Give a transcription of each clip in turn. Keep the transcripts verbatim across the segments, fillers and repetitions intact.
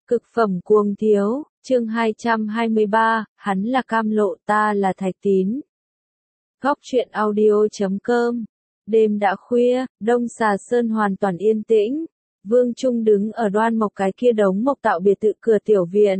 Cực phẩm cuồng thiếu, chương hai trăm hai mươi ba, hắn là cam lộ ta là thạch tín. Góc truyện audio.com. Đêm đã khuya, Đông Xà Sơn hoàn toàn yên tĩnh. Vương Trung đứng ở Đoan Mộc cái kia đống mộc tạo biệt thự cửa tiểu viện.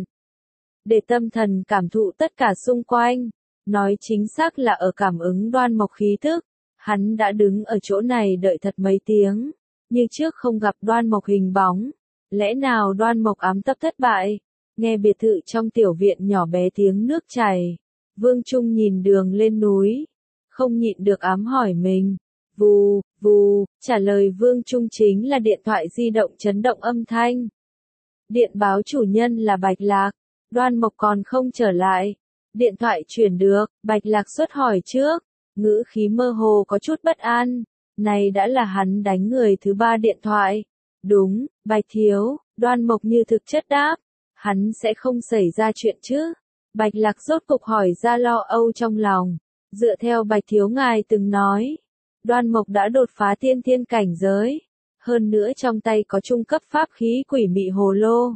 Để tâm thần cảm thụ tất cả xung quanh. Nói chính xác là ở cảm ứng Đoan Mộc khí thức. Hắn đã đứng ở chỗ này đợi thật mấy tiếng. Như trước không gặp Đoan Mộc hình bóng. Lẽ nào Đoan Mộc ám tập thất bại? Nghe biệt thự trong tiểu viện nhỏ bé tiếng nước chảy. Vương Trung nhìn đường lên núi. Không nhịn được ám hỏi mình. Vù, vù, trả lời Vương Trung chính là điện thoại di động chấn động âm thanh. Điện báo chủ nhân là Bạch Lạc. Đoan Mộc còn không trở lại. Điện thoại chuyển được, Bạch Lạc xuất hỏi trước. Ngữ khí mơ hồ có chút bất an. Này đã là hắn đánh người thứ ba điện thoại. Đúng, Bạch Thiếu, Đoan Mộc như thực chất đáp. Hắn sẽ không xảy ra chuyện chứ. Bạch Lạc rốt cục hỏi ra lo âu trong lòng. Dựa theo Bạch Thiếu ngài từng nói. Đoan Mộc đã đột phá tiên thiên cảnh giới. Hơn nữa trong tay có trung cấp pháp khí quỷ mị hồ lô.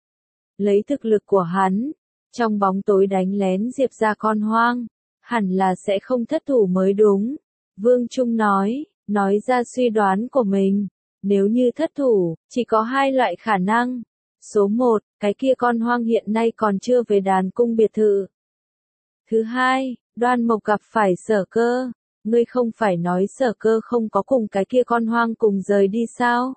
Lấy thực lực của hắn. Trong bóng tối đánh lén Diệp ra con hoang. Hẳn là sẽ không thất thủ mới đúng. Vương Trung nói, nói ra suy đoán của mình. Nếu như thất thủ, chỉ có hai loại khả năng. Số một, cái kia con hoang hiện nay còn chưa về đàn cung biệt thự. Thứ hai, Đoan Mộc gặp phải Sở Cơ. Ngươi không phải nói Sở Cơ không có cùng cái kia con hoang cùng rời đi sao?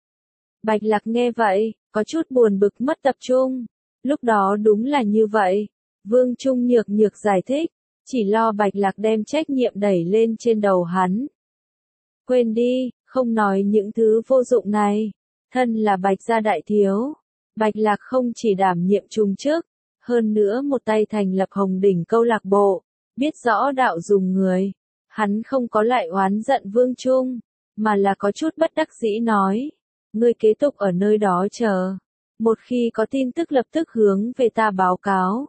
Bạch Lạc nghe vậy, có chút buồn bực mất tập trung. Lúc đó đúng là như vậy. Vương Trung nhược nhược giải thích. Chỉ lo Bạch Lạc đem trách nhiệm đẩy lên trên đầu hắn. Quên đi. Không nói những thứ vô dụng này. Thân là Bạch gia đại thiếu. Bạch Lạc không chỉ đảm nhiệm trung chức. Hơn nữa một tay thành lập Hồng Đỉnh câu lạc bộ. Biết rõ đạo dùng người. Hắn không có lại oán giận Vương Trung. Mà là có chút bất đắc dĩ nói. Ngươi kế tục ở nơi đó chờ. Một khi có tin tức lập tức hướng về ta báo cáo.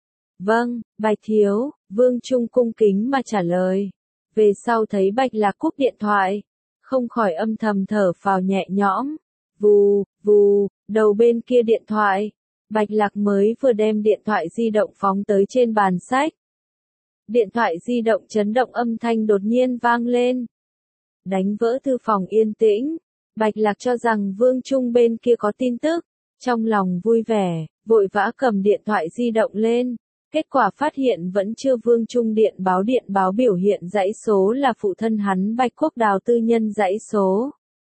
Vâng, Bạch Thiếu. Vương Trung cung kính mà trả lời. Về sau thấy Bạch Lạc cúp điện thoại. Không khỏi âm thầm thở phào nhẹ nhõm. Vù, vù, đầu bên kia điện thoại. Bạch Lạc mới vừa đem điện thoại di động phóng tới trên bàn sách. Điện thoại di động chấn động âm thanh đột nhiên vang lên. Đánh vỡ thư phòng yên tĩnh. Bạch Lạc cho rằng Vương Trung bên kia có tin tức. Trong lòng vui vẻ, vội vã cầm điện thoại di động lên. Kết quả phát hiện vẫn chưa Vương Trung điện báo điện báo biểu hiện dãy số là phụ thân hắn Bạch Quốc Đào tư nhân dãy số.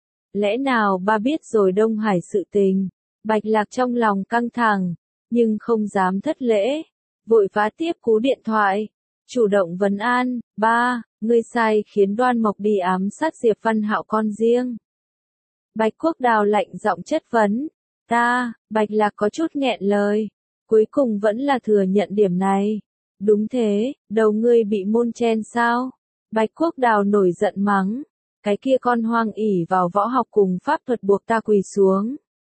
Lẽ nào ba biết rồi Đông Hải sự tình? Bạch Lạc trong lòng căng thẳng, nhưng không dám thất lễ. Vội vã tiếp cú điện thoại. Chủ động vấn an, ba, ngươi sai khiến Đoan Mộc đi ám sát Diệp Văn Hạo con riêng. Bạch Quốc Đào lạnh giọng chất vấn. Ta, Bạch Lạc có chút nghẹn lời. Cuối cùng vẫn là thừa nhận điểm này. Đúng thế, đầu ngươi bị môn chen sao? Bạch Quốc Đào nổi giận mắng. Cái kia con hoang ỉ vào võ học cùng pháp thuật buộc ta quỳ xuống.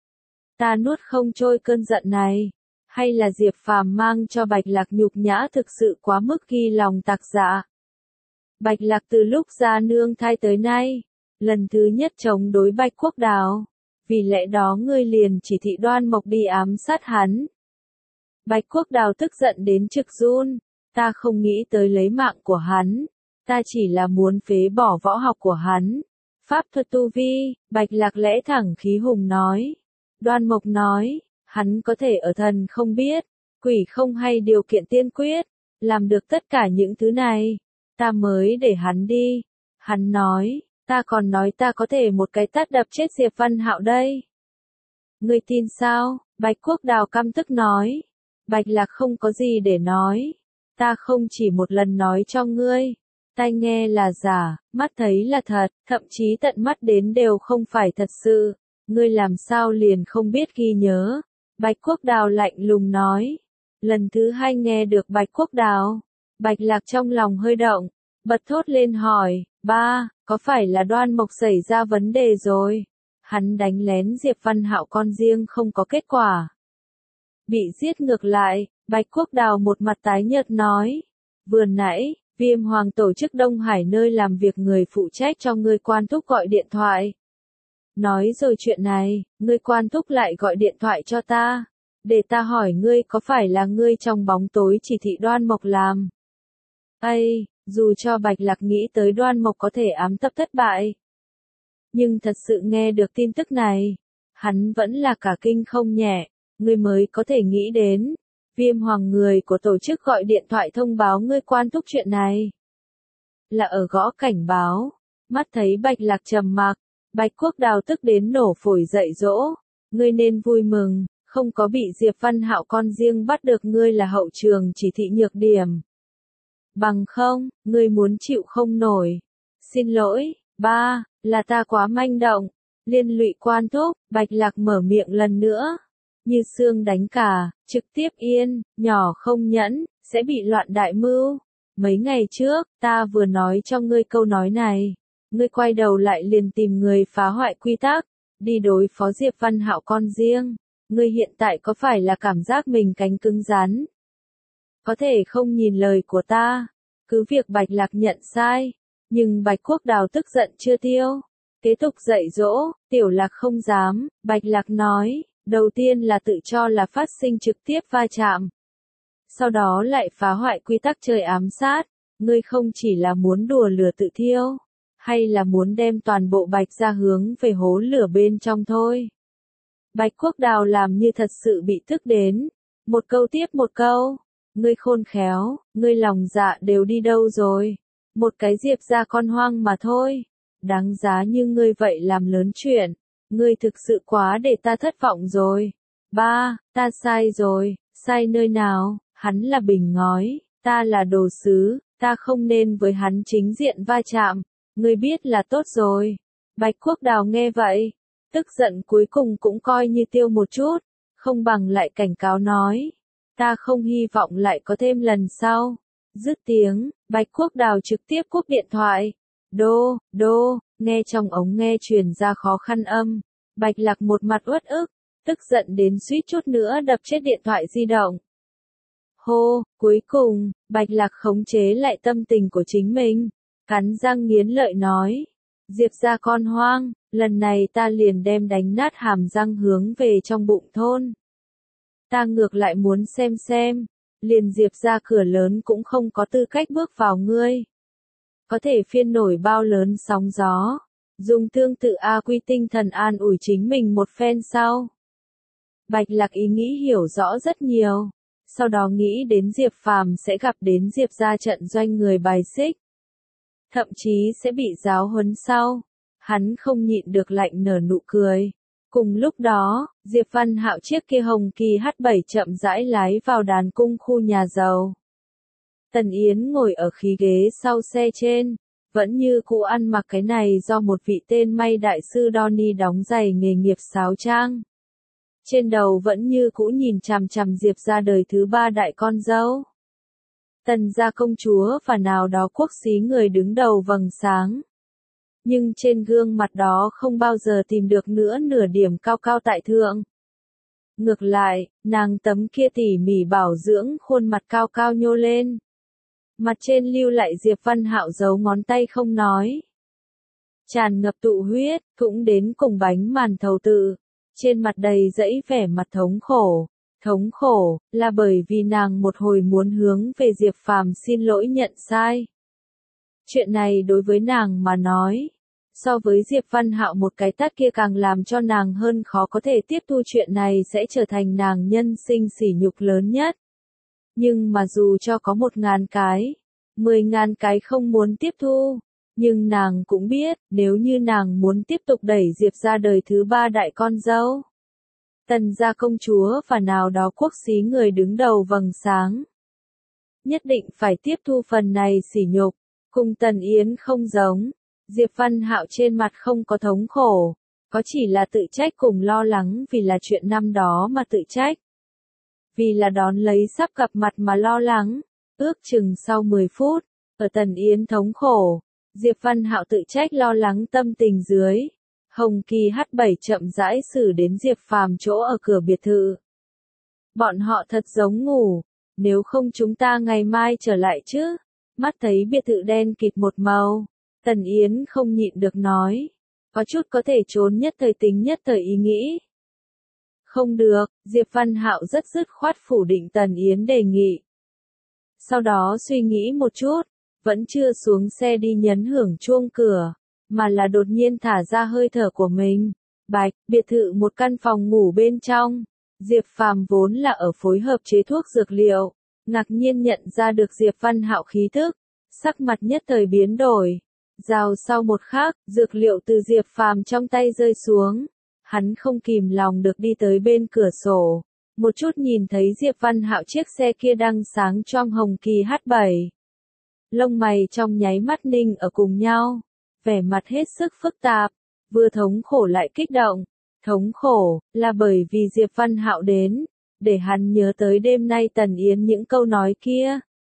Ta nuốt không trôi cơn giận này. Hay là Diệp Phàm mang cho Bạch Lạc nhục nhã thực sự quá mức ghi lòng tạc dạ. Bạch Lạc từ lúc ra nương thai tới nay. Lần thứ nhất chống đối Bạch Quốc Đào. Vì lẽ đó ngươi liền chỉ thị Đoan Mộc đi ám sát hắn. Bạch Quốc Đào tức giận đến trực run. Ta không nghĩ tới lấy mạng của hắn. Ta chỉ là muốn phế bỏ võ học của hắn. Pháp thuật tu vi, Bạch Lạc lẽ thẳng khí hùng nói. Đoan Mộc nói, hắn có thể ở thần không biết, quỷ không hay điều kiện tiên quyết, làm được tất cả những thứ này. Ta mới để hắn đi. Hắn nói, ta còn nói ta có thể một cái tát đập chết Diệp Văn Hạo đây. Ngươi tin sao? Bạch Quốc Đào căm tức nói. Bạch Lạc không có gì để nói. Ta không chỉ một lần nói cho ngươi. Tai nghe là giả, mắt thấy là thật, thậm chí tận mắt đến đều không phải thật sự. Ngươi làm sao liền không biết ghi nhớ. Bạch Quốc Đào lạnh lùng nói. Lần thứ hai nghe được Bạch Quốc Đào. Bạch Lạc trong lòng hơi động. Bật thốt lên hỏi, ba, có phải là Đoan Mộc xảy ra vấn đề rồi? Hắn đánh lén Diệp Văn Hạo con riêng không có kết quả. Bị giết ngược lại, Bạch Quốc Đào một mặt tái nhợt nói. Vừa nãy, Viêm Hoàng tổ chức Đông Hải nơi làm việc người phụ trách cho ngươi quan thúc gọi điện thoại. Nói rồi chuyện này, ngươi Quan Thúc lại gọi điện thoại cho ta. Để ta hỏi ngươi có phải là ngươi trong bóng tối chỉ thị Đoan Mộc làm. Ây, dù cho Bạch Lạc nghĩ tới Đoan Mộc có thể ám tập thất bại. Nhưng thật sự nghe được tin tức này, hắn vẫn là cả kinh không nhẹ, ngươi mới có thể nghĩ đến. Viêm Hoàng người của tổ chức gọi điện thoại thông báo ngươi Quan Thúc chuyện này. Là ở gõ cảnh báo, mắt thấy Bạch Lạc trầm mặc, Bạch Quốc Đào tức đến nổ phổi dậy dỗ. Ngươi nên vui mừng, không có bị Diệp Văn Hạo con riêng bắt được ngươi là hậu trường chỉ thị nhược điểm. Bằng không, ngươi muốn chịu không nổi. Xin lỗi, ba, là ta quá manh động. Liên lụy Quan Thúc, Bạch Lạc mở miệng lần nữa. Như xương đánh cả, trực tiếp yên, nhỏ không nhẫn, sẽ bị loạn đại mưu. Mấy ngày trước, ta vừa nói cho ngươi câu nói này. Ngươi quay đầu lại liền tìm người phá hoại quy tắc, đi đối phó Diệp Văn Hạo con riêng. Ngươi hiện tại có phải là cảm giác mình cánh cứng rắn? Có thể không nhìn lời của ta. Cứ việc Bạch Lạc nhận sai. Nhưng Bạch Quốc Đào tức giận chưa tiêu. Kế tục dạy dỗ, Tiểu Lạc không dám. Bạch Lạc nói, đầu tiên là tự cho là phát sinh trực tiếp va chạm. Sau đó lại phá hoại quy tắc chơi ám sát. Ngươi không chỉ là muốn đùa lửa tự thiêu, hay là muốn đem toàn bộ Bạch ra hướng về hố lửa bên trong thôi. Bạch Quốc Đào làm như thật sự bị tức đến. Một câu tiếp một câu. Ngươi khôn khéo, ngươi lòng dạ đều đi đâu rồi. Một cái Diệp ra con hoang mà thôi. Đáng giá như ngươi vậy làm lớn chuyện. Ngươi thực sự quá để ta thất vọng rồi. Ba, ta sai rồi. Sai nơi nào? Hắn là bình ngói. Ta là đồ sứ. Ta không nên với hắn chính diện va chạm. Ngươi biết là tốt rồi. Bạch Quốc Đào nghe vậy. Tức giận cuối cùng cũng coi như tiêu một chút. Không bằng lại cảnh cáo nói. Ta không hy vọng lại có thêm lần sau. Dứt tiếng, Bạch Quốc Đào trực tiếp cúp điện thoại. Đô, đô, nghe trong ống nghe truyền ra khó khăn âm. Bạch Lạc một mặt uất ức, tức giận đến suýt chút nữa đập chết điện thoại di động. Hô, cuối cùng, Bạch Lạc khống chế lại tâm tình của chính mình. Cắn răng nghiến lợi nói. Diệp ra con hoang, lần này ta liền đem đánh nát hàm răng hướng về trong bụng thôn. Ta ngược lại muốn xem xem, liền Diệp ra cửa lớn cũng không có tư cách bước vào ngươi. Có thể phiên nổi bao lớn sóng gió, dùng tương tự A Quy tinh thần an ủi chính mình một phen sau. Bạch Lạc ý nghĩ hiểu rõ rất nhiều, sau đó nghĩ đến Diệp Phàm sẽ gặp đến Diệp ra trận doanh người bài xích. Thậm chí sẽ bị giáo huấn sau. Hắn không nhịn được lạnh nở nụ cười. Cùng lúc đó, Diệp Văn Hạo chiếc kia hồng kỳ H bảy chậm rãi lái vào đàn cung khu nhà giàu. Tần Yến ngồi ở khí ghế sau xe trên, vẫn như cũ ăn mặc cái này do một vị tên may đại sư Donny đóng giày nghề nghiệp sáo trang. Trên đầu vẫn như cũ nhìn chằm chằm Diệp ra đời thứ ba đại con dâu. Tần gia công chúa và nào đó quốc xí người đứng đầu vầng sáng. Nhưng trên gương mặt đó không bao giờ tìm được nữa nửa điểm cao cao tại thượng. Ngược lại, nàng tấm kia tỉ mỉ bảo dưỡng khuôn mặt cao cao nhô lên. Mặt trên lưu lại Diệp Văn Hạo giấu ngón tay không nói. Tràn ngập tụ huyết, cũng đến cùng bánh màn thầu tự. Trên mặt đầy dẫy vẻ mặt thống khổ. Thống khổ, là bởi vì nàng một hồi muốn hướng về Diệp Phàm xin lỗi nhận sai. Chuyện này đối với nàng mà nói, so với Diệp Văn Hạo một cái tát kia càng làm cho nàng hơn khó có thể tiếp thu chuyện này sẽ trở thành nàng nhân sinh sỉ nhục lớn nhất. Nhưng mà dù cho có một ngàn cái, mười ngàn cái không muốn tiếp thu, nhưng nàng cũng biết, nếu như nàng muốn tiếp tục đẩy Diệp ra đời thứ ba đại con dâu. Tần gia công chúa và nào đó quốc xí người đứng đầu vầng sáng. Nhất định phải tiếp thu phần này sỉ nhục, cùng Tần Yến không giống. Diệp Văn Hạo trên mặt không có thống khổ, có chỉ là tự trách cùng lo lắng vì là chuyện năm đó mà tự trách. Vì là đón lấy sắp gặp mặt mà lo lắng, ước chừng sau mười phút, ở Tần Yến thống khổ, Diệp Văn Hạo tự trách lo lắng tâm tình dưới. Hồng Kỳ H bảy chậm rãi xử đến Diệp Phàm chỗ ở cửa biệt thự. Bọn họ thật giống ngủ, nếu không chúng ta ngày mai trở lại chứ. Mắt thấy biệt thự đen kịt một màu, Tần Yến không nhịn được nói. có chút có thể trốn nhất thời tính nhất thời ý nghĩ. Không được, Diệp Văn Hạo rất dứt khoát phủ định Tần Yến đề nghị. Sau đó suy nghĩ một chút, vẫn chưa xuống xe đi nhấn hưởng chuông cửa, mà là đột nhiên thả ra hơi thở của mình. Bạch, biệt thự một căn phòng ngủ bên trong. Diệp Phàm vốn là ở phối hợp chế thuốc dược liệu, ngạc nhiên nhận ra được Diệp Văn Hạo khí thức, sắc mặt nhất thời biến đổi. Rào sau một khắc, dược liệu từ Diệp Phàm trong tay rơi xuống. Hắn không kìm lòng được đi tới bên cửa sổ, một chút nhìn thấy Diệp Văn Hạo chiếc xe kia đang sáng choang hồng kỳ hát bảy. Lông mày trong nháy mắt ninh ở cùng nhau, vẻ mặt hết sức phức tạp, vừa thống khổ lại kích động. Thống khổ, là bởi vì Diệp Văn Hạo đến, để hắn nhớ tới đêm nay Tần Yến những câu nói kia.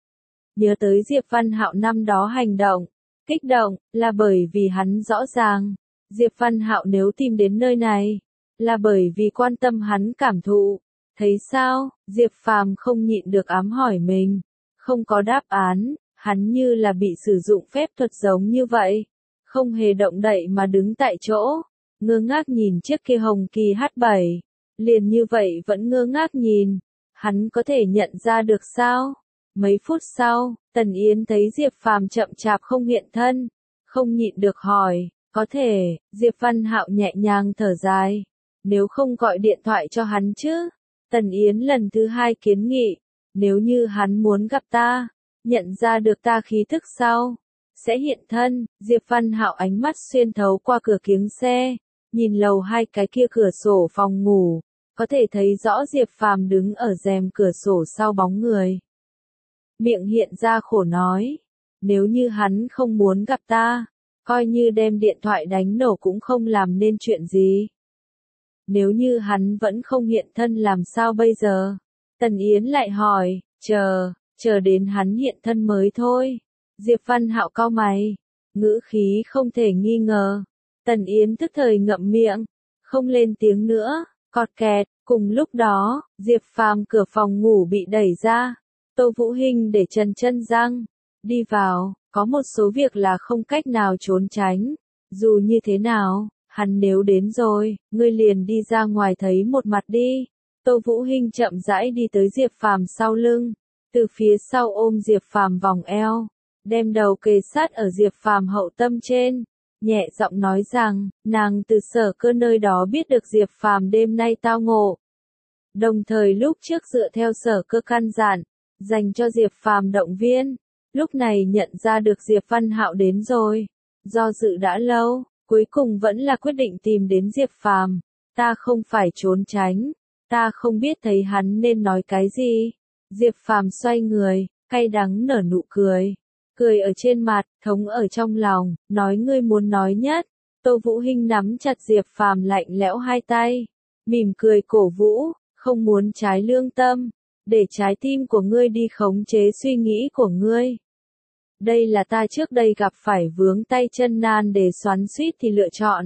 Nhớ tới Diệp Văn Hạo năm đó hành động. Kích động, là bởi vì hắn rõ ràng, Diệp Văn Hạo nếu tìm đến nơi này, là bởi vì quan tâm hắn cảm thụ. Thấy sao, Diệp Phàm không nhịn được ám hỏi mình. Không có đáp án, hắn như là bị sử dụng phép thuật giống như vậy. Không hề động đậy mà đứng tại chỗ, ngơ ngác nhìn chiếc kia hồng kỳ hát bảy. Liền như vậy vẫn ngơ ngác nhìn, hắn có thể nhận ra được sao? Mấy phút sau, Tần Yến thấy Diệp Phàm chậm chạp không hiện thân, không nhịn được hỏi, có thể, Diệp Văn Hạo nhẹ nhàng thở dài, nếu không gọi điện thoại cho hắn chứ? Tần Yến lần thứ hai kiến nghị, nếu như hắn muốn gặp ta, nhận ra được ta khí thức sau, sẽ hiện thân. Diệp Văn Hạo ánh mắt xuyên thấu qua cửa kiếng xe, nhìn lầu hai cái kia cửa sổ phòng ngủ, có thể thấy rõ Diệp Phàm đứng ở rèm cửa sổ sau bóng người. Miệng hiện ra khổ nói, nếu như hắn không muốn gặp ta, coi như đem điện thoại đánh nổ cũng không làm nên chuyện gì. Nếu như hắn vẫn không hiện thân làm sao bây giờ? Tần Yến lại hỏi, chờ, chờ đến hắn hiện thân mới thôi. Diệp Văn Hạo cau mày, ngữ khí không thể nghi ngờ. Tần Yến tức thời ngậm miệng, không lên tiếng nữa, cọt kẹt. Cùng lúc đó, Diệp Phàm cửa phòng ngủ bị đẩy ra. Tô Vũ Hinh để trần chân răng, đi vào, có một số việc là không cách nào trốn tránh. Dù như thế nào, hắn nếu đến rồi, ngươi liền đi ra ngoài thấy một mặt đi. Tô Vũ Hinh chậm rãi đi tới Diệp Phàm sau lưng, từ phía sau ôm Diệp Phàm vòng eo, đem đầu kề sát ở Diệp Phàm hậu tâm trên, nhẹ giọng nói rằng, nàng từ Sở Cơ nơi đó biết được Diệp Phàm đêm nay tao ngộ. Đồng thời lúc trước dựa theo Sở Cơ căn dặn, dành cho Diệp Phàm động viên, lúc này nhận ra được Diệp Văn Hạo đến rồi, do dự đã lâu, cuối cùng vẫn là quyết định tìm đến Diệp Phàm. Ta không phải trốn tránh, ta không biết thấy hắn nên nói cái gì. Diệp Phàm xoay người, cay đắng nở nụ cười, cười ở trên mặt, thống ở trong lòng, nói ngươi muốn nói nhất. Tô Vũ Hinh nắm chặt Diệp Phàm lạnh lẽo hai tay, mỉm cười cổ vũ, không muốn trái lương tâm, để trái tim của ngươi đi khống chế suy nghĩ của ngươi. Đây là ta trước đây gặp phải vướng tay chân nan để xoắn xuýt thì lựa chọn.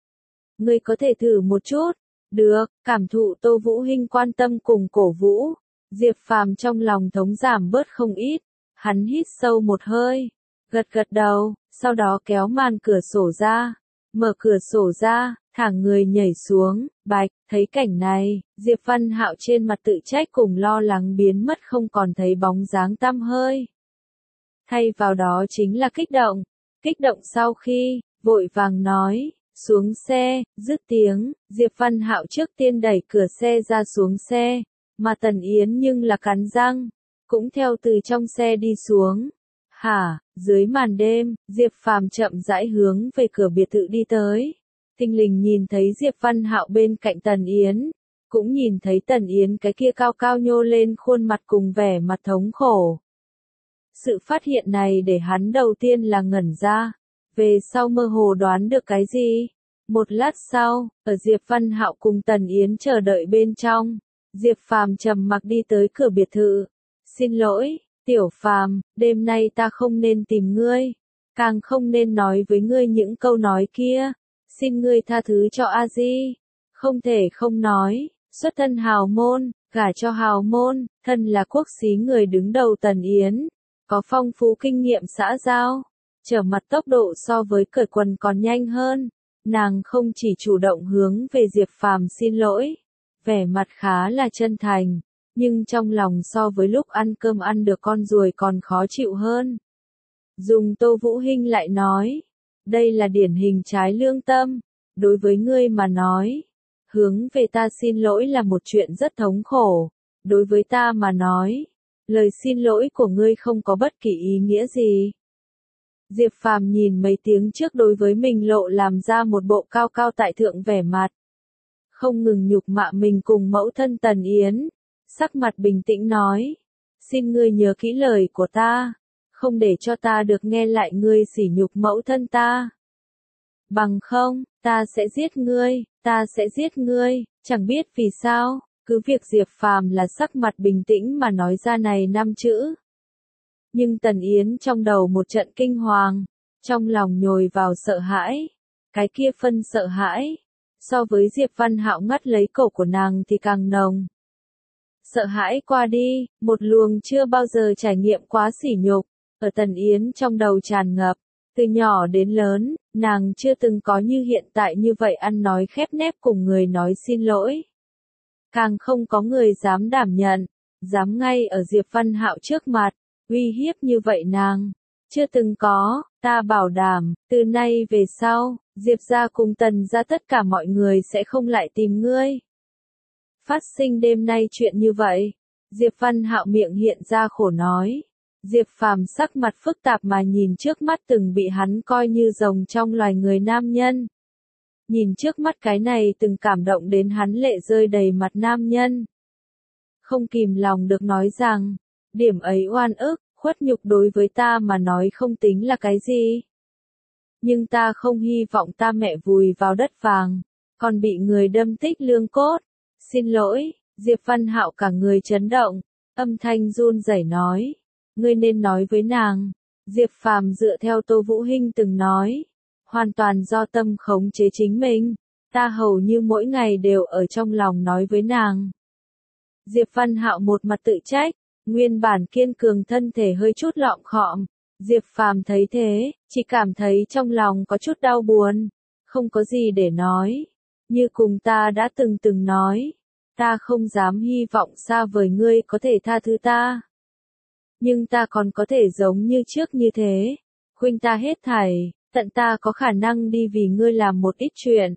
Ngươi có thể thử một chút. Được, cảm thụ Tô Vũ Hinh quan tâm cùng cổ vũ. Diệp Phàm trong lòng thống giảm bớt không ít. Hắn hít sâu một hơi, gật gật đầu, sau đó kéo màn cửa sổ ra, mở cửa sổ ra, thẳng người nhảy xuống. Bạch, thấy cảnh này, Diệp Văn Hạo trên mặt tự trách cùng lo lắng biến mất không còn thấy bóng dáng tăm hơi. Thay vào đó chính là kích động. Kích động sau khi, vội vàng nói, xuống xe, dứt tiếng, Diệp Văn Hạo trước tiên đẩy cửa xe ra xuống xe, mà Tần Yến nhưng là cắn răng, cũng theo từ trong xe đi xuống. Hả, dưới màn đêm, Diệp Phàm chậm rãi hướng về cửa biệt thự đi tới. Thình lình nhìn thấy Diệp Văn Hạo bên cạnh Tần Yến, cũng nhìn thấy Tần Yến cái kia cao cao nhô lên khuôn mặt cùng vẻ mặt thống khổ. Sự phát hiện này để hắn đầu tiên là ngẩn ra, về sau mơ hồ đoán được cái gì. Một lát sau, ở Diệp Văn Hạo cùng Tần Yến chờ đợi bên trong, Diệp Phàm trầm mặc đi tới cửa biệt thự. Xin lỗi, Tiểu Phàm, đêm nay ta không nên tìm ngươi, càng không nên nói với ngươi những câu nói kia. Xin ngươi tha thứ cho A Di. Không thể không nói, xuất thân hào môn, gả cho hào môn, thân là quốc xí người đứng đầu Tần Yến, có phong phú kinh nghiệm xã giao, trở mặt tốc độ so với cởi quần còn nhanh hơn. nàng không chỉ chủ động hướng về Diệp Phàm xin lỗi, vẻ mặt khá là chân thành, nhưng trong lòng so với lúc ăn cơm ăn được con ruồi còn khó chịu hơn. Dùng Tô Vũ Hinh lại nói, đây là điển hình trái lương tâm, đối với ngươi mà nói, hướng về ta xin lỗi là một chuyện rất thống khổ, đối với ta mà nói, lời xin lỗi của ngươi không có bất kỳ ý nghĩa gì. Diệp Phàm nhìn mấy tiếng trước đối với mình lộ làm ra một bộ cao cao tại thượng vẻ mặt, không ngừng nhục mạ mình cùng mẫu thân Tần Yến, sắc mặt bình tĩnh nói, xin ngươi nhớ kỹ lời của ta, không để cho ta được nghe lại ngươi sỉ nhục mẫu thân ta. Bằng không, ta sẽ giết ngươi, ta sẽ giết ngươi, chẳng biết vì sao, cứ việc Diệp Phàm là sắc mặt bình tĩnh mà nói ra này năm chữ. Nhưng Tần Yến trong đầu một trận kinh hoàng, trong lòng nhồi vào sợ hãi, cái kia phân sợ hãi, so với Diệp Văn Hạo ngắt lấy cổ của nàng thì càng nồng. Sợ hãi qua đi, một luồng chưa bao giờ trải nghiệm quá sỉ nhục, ở Tần Yến trong đầu tràn ngập, từ nhỏ đến lớn, nàng chưa từng có như hiện tại như vậy ăn nói khép nép cùng người nói xin lỗi. Càng không có người dám đảm nhận, dám ngay ở Diệp Văn Hạo trước mặt, uy hiếp như vậy nàng. Chưa từng có, ta bảo đảm, từ nay về sau, Diệp gia cùng Tần gia tất cả mọi người sẽ không lại tìm ngươi. Phát sinh đêm nay chuyện như vậy, Diệp Văn Hạo miệng hiện ra khổ nói. Diệp Phàm sắc mặt phức tạp mà nhìn trước mắt từng bị hắn coi như rồng trong loài người nam nhân. Nhìn trước mắt cái này từng cảm động đến hắn lệ rơi đầy mặt nam nhân. Không kìm lòng được nói rằng, điểm ấy oan ức, khuất nhục đối với ta mà nói không tính là cái gì. Nhưng ta không hy vọng ta mẹ vùi vào đất vàng, còn bị người đâm tích lương cốt. Xin lỗi, Diệp Văn Hạo cả người chấn động, âm thanh run rẩy nói. Ngươi nên nói với nàng. Diệp Phàm dựa theo Tô Vũ Hinh từng nói, hoàn toàn do tâm khống chế chính mình, ta hầu như mỗi ngày đều ở trong lòng nói với nàng. Diệp Văn Hạo một mặt tự trách, nguyên bản kiên cường thân thể hơi chút lọm khọm. Diệp Phàm thấy thế, chỉ cảm thấy trong lòng có chút đau buồn, không có gì để nói. Như cùng ta đã từng từng nói, ta không dám hy vọng xa vời ngươi có thể tha thứ ta. Nhưng ta còn có thể giống như trước như thế, khuynh ta hết thảy, tận ta có khả năng đi vì ngươi làm một ít chuyện.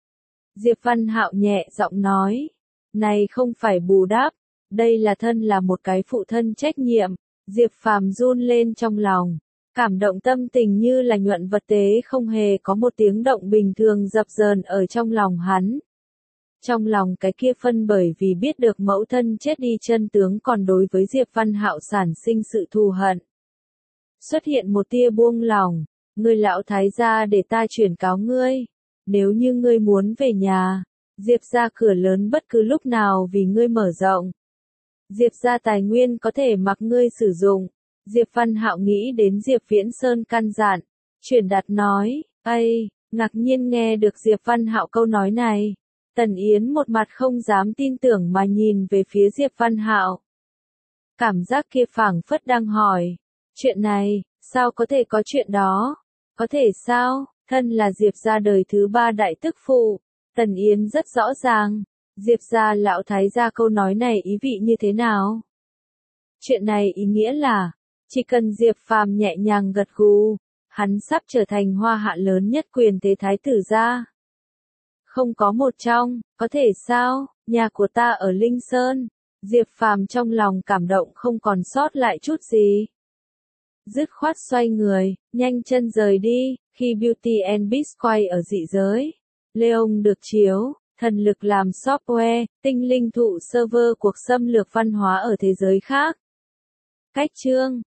Diệp Văn Hạo nhẹ giọng nói, này không phải bù đắp, đây là thân là một cái phụ thân trách nhiệm. Diệp Phàm run lên trong lòng, cảm động tâm tình như là nhuận vật tế không hề có một tiếng động bình thường dập dờn ở trong lòng hắn. Trong lòng cái kia phân bởi vì biết được mẫu thân chết đi chân tướng còn đối với Diệp Văn Hạo sản sinh sự thù hận. Xuất hiện một tia buông lòng, ngươi lão thái gia để ta chuyển cáo ngươi, nếu như ngươi muốn về nhà, Diệp gia cửa lớn bất cứ lúc nào vì ngươi mở rộng. Diệp gia tài nguyên có thể mặc ngươi sử dụng. Diệp Văn Hạo nghĩ đến Diệp Viễn Sơn căn dặn, truyền đạt nói, ây, ngạc nhiên nghe được Diệp Văn Hạo câu nói này. Tần Yến một mặt không dám tin tưởng mà nhìn về phía Diệp Văn Hạo. Cảm giác kia phảng phất đang hỏi, chuyện này, sao có thể có chuyện đó? Có thể sao? Thân là Diệp gia đời thứ ba đại tức phụ, Tần Yến rất rõ ràng, Diệp gia lão thái gia câu nói này ý vị như thế nào? Chuyện này ý nghĩa là, chỉ cần Diệp Phàm nhẹ nhàng gật gù, hắn sắp trở thành hoa hạ lớn nhất quyền thế thái tử gia. Không có một trong, có thể sao, nhà của ta ở Linh Sơn. Diệp Phàm trong lòng cảm động không còn sót lại chút gì. Dứt khoát xoay người, nhanh chân rời đi, khi Beauty and Beast quay ở dị giới. Leon được chiếu, thần lực làm software, tinh linh thụ server cuộc xâm lược văn hóa ở thế giới khác. Cách chương